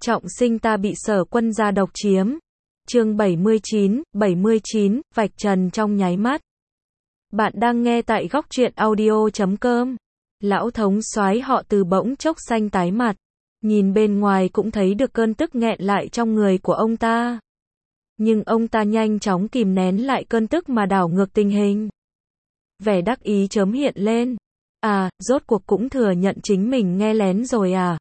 Trọng sinh ta bị Sở Quân gia độc chiếm. Chương 79, vạch trần trong nháy mắt. Bạn đang nghe tại góc truyện audio.com. Lão thống soái họ Từ bỗng chốc xanh tái mặt. Nhìn bên ngoài cũng thấy được cơn tức nghẹn lại trong người của ông ta. Nhưng ông ta nhanh chóng kìm nén lại cơn tức mà đảo ngược tình hình. Vẻ đắc ý chớm hiện lên. À, rốt cuộc cũng thừa nhận chính mình nghe lén rồi à?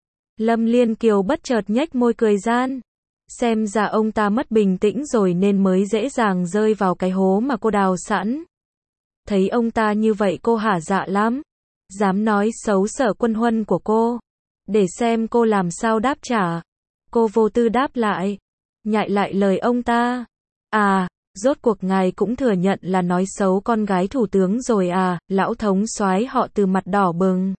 Lâm Liên Kiều bất chợt nhếch môi cười gian. Xem ra ông ta mất bình tĩnh rồi nên mới dễ dàng rơi vào cái hố mà cô đào sẵn. Thấy ông ta như vậy cô hả dạ lắm. Dám nói xấu Sở Quân huân của cô. Để xem cô làm sao đáp trả. Cô vô tư đáp lại. Nhại lại lời ông ta. À, rốt cuộc ngài cũng thừa nhận là nói xấu con gái thủ tướng rồi à? Lão thống soái họ Từ mặt đỏ bừng.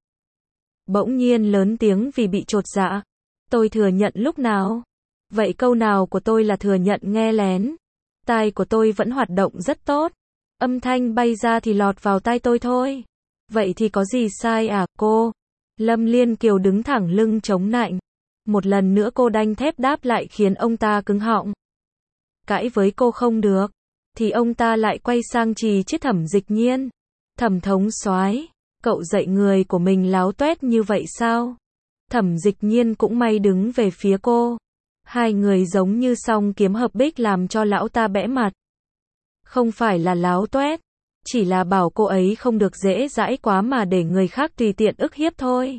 Bỗng nhiên lớn tiếng vì bị chột dạ. Tôi thừa nhận lúc nào? Vậy câu nào của tôi là thừa nhận nghe lén? Tai của tôi vẫn hoạt động rất tốt. Âm thanh bay ra thì lọt vào tai tôi thôi. Vậy thì có gì sai à, cô? Lâm Liên Kiều đứng thẳng lưng chống nạnh. Một lần nữa cô đanh thép đáp lại khiến ông ta cứng họng. Cãi với cô không được. Thì ông ta lại quay sang chì chiết Thẩm Dịch Nhiên. Thẩm thống soái, cậu dạy người của mình láo toét như vậy sao? Thẩm Dịch Nhiên cũng may đứng về phía cô. Hai người giống như song kiếm hợp bích làm cho lão ta bẽ mặt. Không phải là láo toét, chỉ là bảo cô ấy không được dễ dãi quá mà để người khác tùy tiện ức hiếp thôi.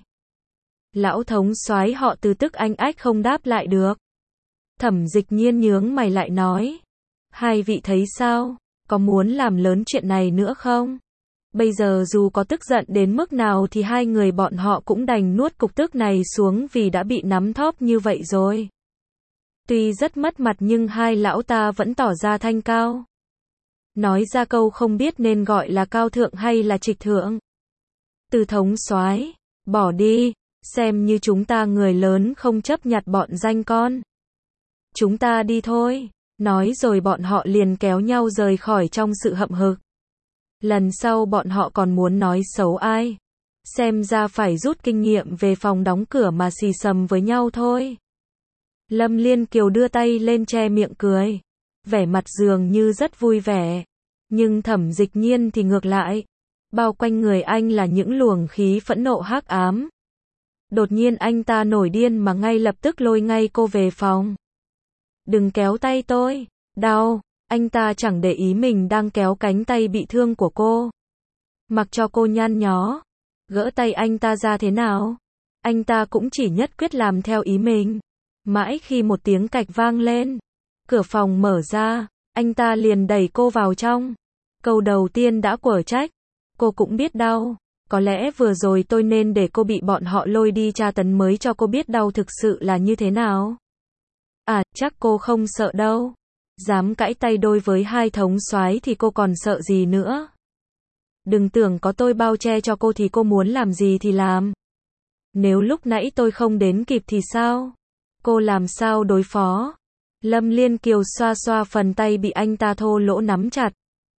Lão thống soái họ Từ tức anh ách không đáp lại được. Thẩm Dịch Nhiên nhướng mày lại nói. Hai vị thấy sao? Có muốn làm lớn chuyện này nữa không? Bây giờ dù có tức giận đến mức nào thì hai người bọn họ cũng đành nuốt cục tức này xuống vì đã bị nắm thóp như vậy rồi. Tuy rất mất mặt nhưng hai lão ta vẫn tỏ ra thanh cao. Nói ra câu không biết nên gọi là cao thượng hay là trịch thượng. Từ thống soái, bỏ đi, xem như chúng ta người lớn không chấp nhặt bọn danh con. Chúng ta đi thôi. Nói rồi bọn họ liền kéo nhau rời khỏi trong sự hậm hực. Lần sau bọn họ còn muốn nói xấu ai? Xem ra phải rút kinh nghiệm về phòng đóng cửa mà xì xầm với nhau thôi. Lâm Liên Kiều đưa tay lên che miệng cười. Vẻ mặt dường như rất vui vẻ. Nhưng Thẩm Dịch Nhiên thì ngược lại. Bao quanh người anh là những luồng khí phẫn nộ hắc ám. Đột nhiên anh ta nổi điên mà ngay lập tức lôi ngay cô về phòng. Đừng kéo tay tôi, đau. Anh ta chẳng để ý mình đang kéo cánh tay bị thương của cô. Mặc cho cô nhăn nhó. Gỡ tay anh ta ra thế nào? Anh ta cũng chỉ nhất quyết làm theo ý mình. Mãi khi một tiếng cạch vang lên. Cửa phòng mở ra. Anh ta liền đẩy cô vào trong. Câu đầu tiên đã quở trách. Cô cũng biết đau. Có lẽ vừa rồi tôi nên để cô bị bọn họ lôi đi tra tấn mới cho cô biết đau thực sự là như thế nào. À, chắc cô không sợ đâu. Dám cãi tay đôi với hai thống soái thì cô còn sợ gì nữa. Đừng tưởng có tôi bao che cho cô thì cô muốn làm gì thì làm. Nếu lúc nãy tôi không đến kịp thì sao? Cô làm sao đối phó? Lâm Liên Kiều xoa xoa phần tay bị anh ta thô lỗ nắm chặt.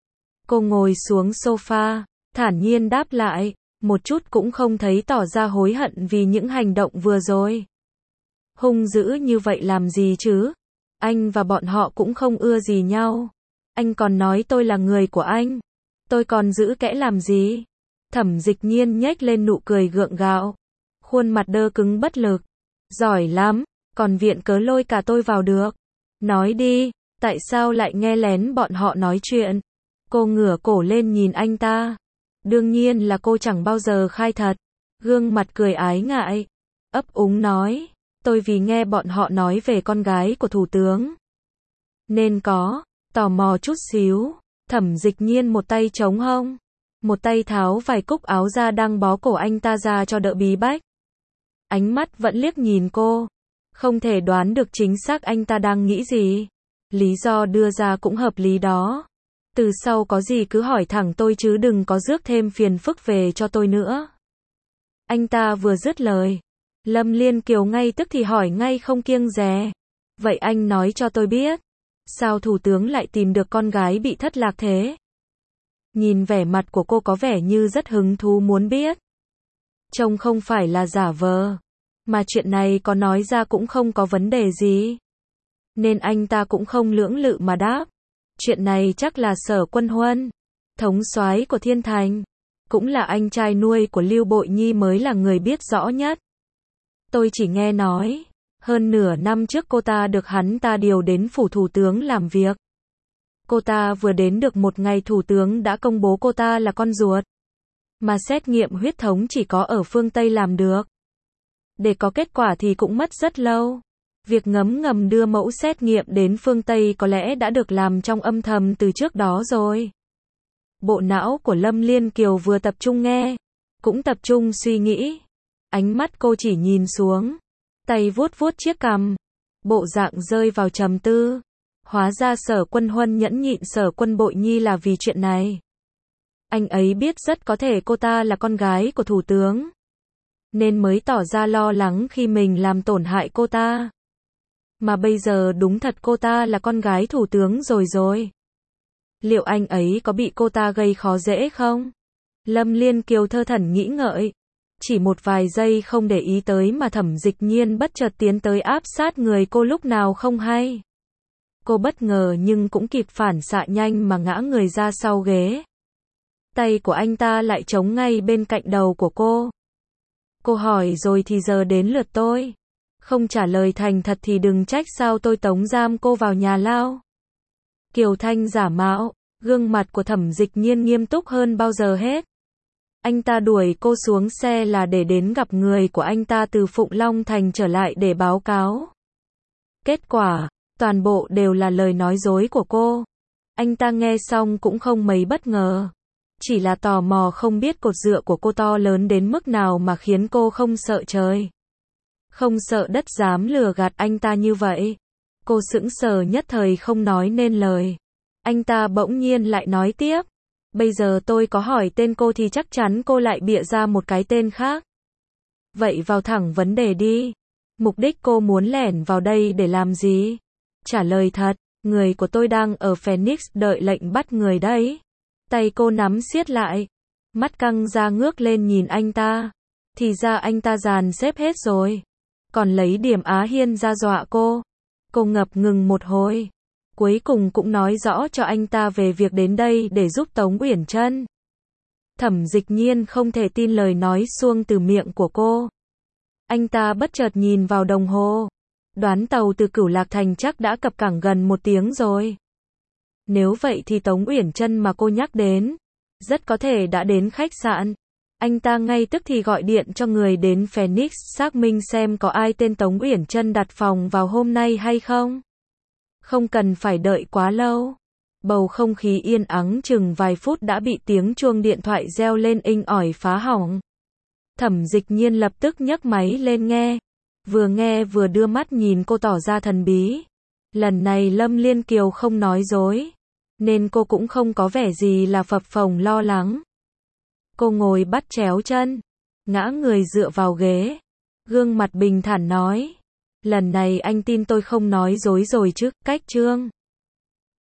Cô ngồi xuống sofa, thản nhiên đáp lại, một chút cũng không thấy tỏ ra hối hận vì những hành động vừa rồi. Hung dữ như vậy làm gì chứ? Anh và bọn họ cũng không ưa gì nhau. Anh còn nói tôi là người của anh. Tôi còn giữ kẽ làm gì? Thẩm Dịch Nhiên nhếch lên nụ cười gượng gạo. Khuôn mặt đơ cứng bất lực. Giỏi lắm, còn viện cớ lôi cả tôi vào được. Nói đi, tại sao lại nghe lén bọn họ nói chuyện? Cô ngửa cổ lên nhìn anh ta. Đương nhiên là cô chẳng bao giờ khai thật. Gương mặt cười ái ngại. Ấp úng nói. Tôi vì nghe bọn họ nói về con gái của thủ tướng. Nên có, tò mò chút xíu. Thẩm Dịch Nhiên một tay chống hông. Một tay tháo vài cúc áo ra đang bó cổ anh ta ra cho đỡ bí bách. Ánh mắt vẫn liếc nhìn cô. Không thể đoán được chính xác anh ta đang nghĩ gì. Lý do đưa ra cũng hợp lý đó. Từ sau có gì cứ hỏi thẳng tôi chứ đừng có rước thêm phiền phức về cho tôi nữa. Anh ta vừa dứt lời. Lâm Liên Kiều ngay tức thì hỏi ngay không kiêng dè. Vậy anh nói cho tôi biết. Sao thủ tướng lại tìm được con gái bị thất lạc thế? Nhìn vẻ mặt của cô có vẻ như rất hứng thú muốn biết. Trông không phải là giả vờ. Mà chuyện này có nói ra cũng không có vấn đề gì. Nên anh ta cũng không lưỡng lự mà đáp. Chuyện này chắc là Sở Quân Huân, thống soái của Thiên Thành, cũng là anh trai nuôi của Lưu Bội Nhi mới là người biết rõ nhất. Tôi chỉ nghe nói, hơn nửa năm trước cô ta được hắn ta điều đến phủ thủ tướng làm việc. Cô ta vừa đến được một ngày thủ tướng đã công bố cô ta là con ruột. Mà xét nghiệm huyết thống chỉ có ở phương Tây làm được. Để có kết quả thì cũng mất rất lâu. Việc ngầm đưa mẫu xét nghiệm đến phương Tây có lẽ đã được làm trong âm thầm từ trước đó rồi. Bộ não của Lâm Liên Kiều vừa tập trung nghe, cũng tập trung suy nghĩ. Ánh mắt cô chỉ nhìn xuống, tay vuốt vuốt chiếc cằm, bộ dạng rơi vào trầm tư. Hóa ra Sở Quân Huân nhẫn nhịn Sở Quân Bội Nhi là vì chuyện này. Anh ấy biết rất có thể cô ta là con gái của thủ tướng, nên mới tỏ ra lo lắng khi mình làm tổn hại cô ta. Mà bây giờ đúng thật cô ta là con gái thủ tướng rồi. Liệu anh ấy có bị cô ta gây khó dễ không? Lâm Liên Kiều thơ thẩn nghĩ ngợi. Chỉ một vài giây không để ý tới mà Thẩm Dịch Nhiên bất chợt tiến tới áp sát người cô lúc nào không hay. Cô bất ngờ nhưng cũng kịp phản xạ nhanh mà ngã người ra sau ghế. Tay của anh ta lại chống ngay bên cạnh đầu của cô. Cô hỏi rồi thì giờ đến lượt tôi. Không trả lời thành thật thì đừng trách sao tôi tống giam cô vào nhà lao. Kiều Thanh giả mạo, gương mặt của Thẩm Dịch Nhiên nghiêm túc hơn bao giờ hết. Anh ta đuổi cô xuống xe là để đến gặp người của anh ta từ Phụng Long Thành trở lại để báo cáo. Kết quả, toàn bộ đều là lời nói dối của cô. Anh ta nghe xong cũng không mấy bất ngờ. Chỉ là tò mò không biết cột dựa của cô to lớn đến mức nào mà khiến cô không sợ trời, không sợ đất dám lừa gạt anh ta như vậy. Cô sững sờ nhất thời không nói nên lời. Anh ta bỗng nhiên lại nói tiếp. Bây giờ tôi có hỏi tên cô thì chắc chắn cô lại bịa ra một cái tên khác. Vậy vào thẳng vấn đề đi. Mục đích cô muốn lẻn vào đây để làm gì? Trả lời thật, người của tôi đang ở Phoenix đợi lệnh bắt người đấy. Tay cô nắm siết lại. Mắt căng ra ngước lên nhìn anh ta. Thì ra anh ta dàn xếp hết rồi. Còn lấy điểm Á Hiên ra dọa cô. Cô ngập ngừng một hồi. Cuối cùng cũng nói rõ cho anh ta về việc đến đây để giúp Tống Uyển Trân. Thẩm Dịch Nhiên không thể tin lời nói suông từ miệng của cô. Anh ta bất chợt nhìn vào đồng hồ. Đoán tàu từ Cửu Lạc Thành chắc đã cập cảng gần 1 tiếng rồi. Nếu vậy thì Tống Uyển Trân mà cô nhắc đến, rất có thể đã đến khách sạn. Anh ta ngay tức thì gọi điện cho người đến Phoenix xác minh xem có ai tên Tống Uyển Trân đặt phòng vào hôm nay hay không. Không cần phải đợi quá lâu. Bầu không khí yên ắng chừng vài phút đã bị tiếng chuông điện thoại reo lên inh ỏi phá hỏng. Thẩm Dịch Nhiên lập tức nhấc máy lên nghe vừa đưa mắt nhìn cô tỏ ra thần bí. Lần này Lâm Liên Kiều không nói dối, nên cô cũng không có vẻ gì là phập phồng lo lắng. Cô ngồi bắt chéo chân, ngã người dựa vào ghế, gương mặt bình thản nói. Lần này anh tin tôi không nói dối rồi chứ, Cách Trương.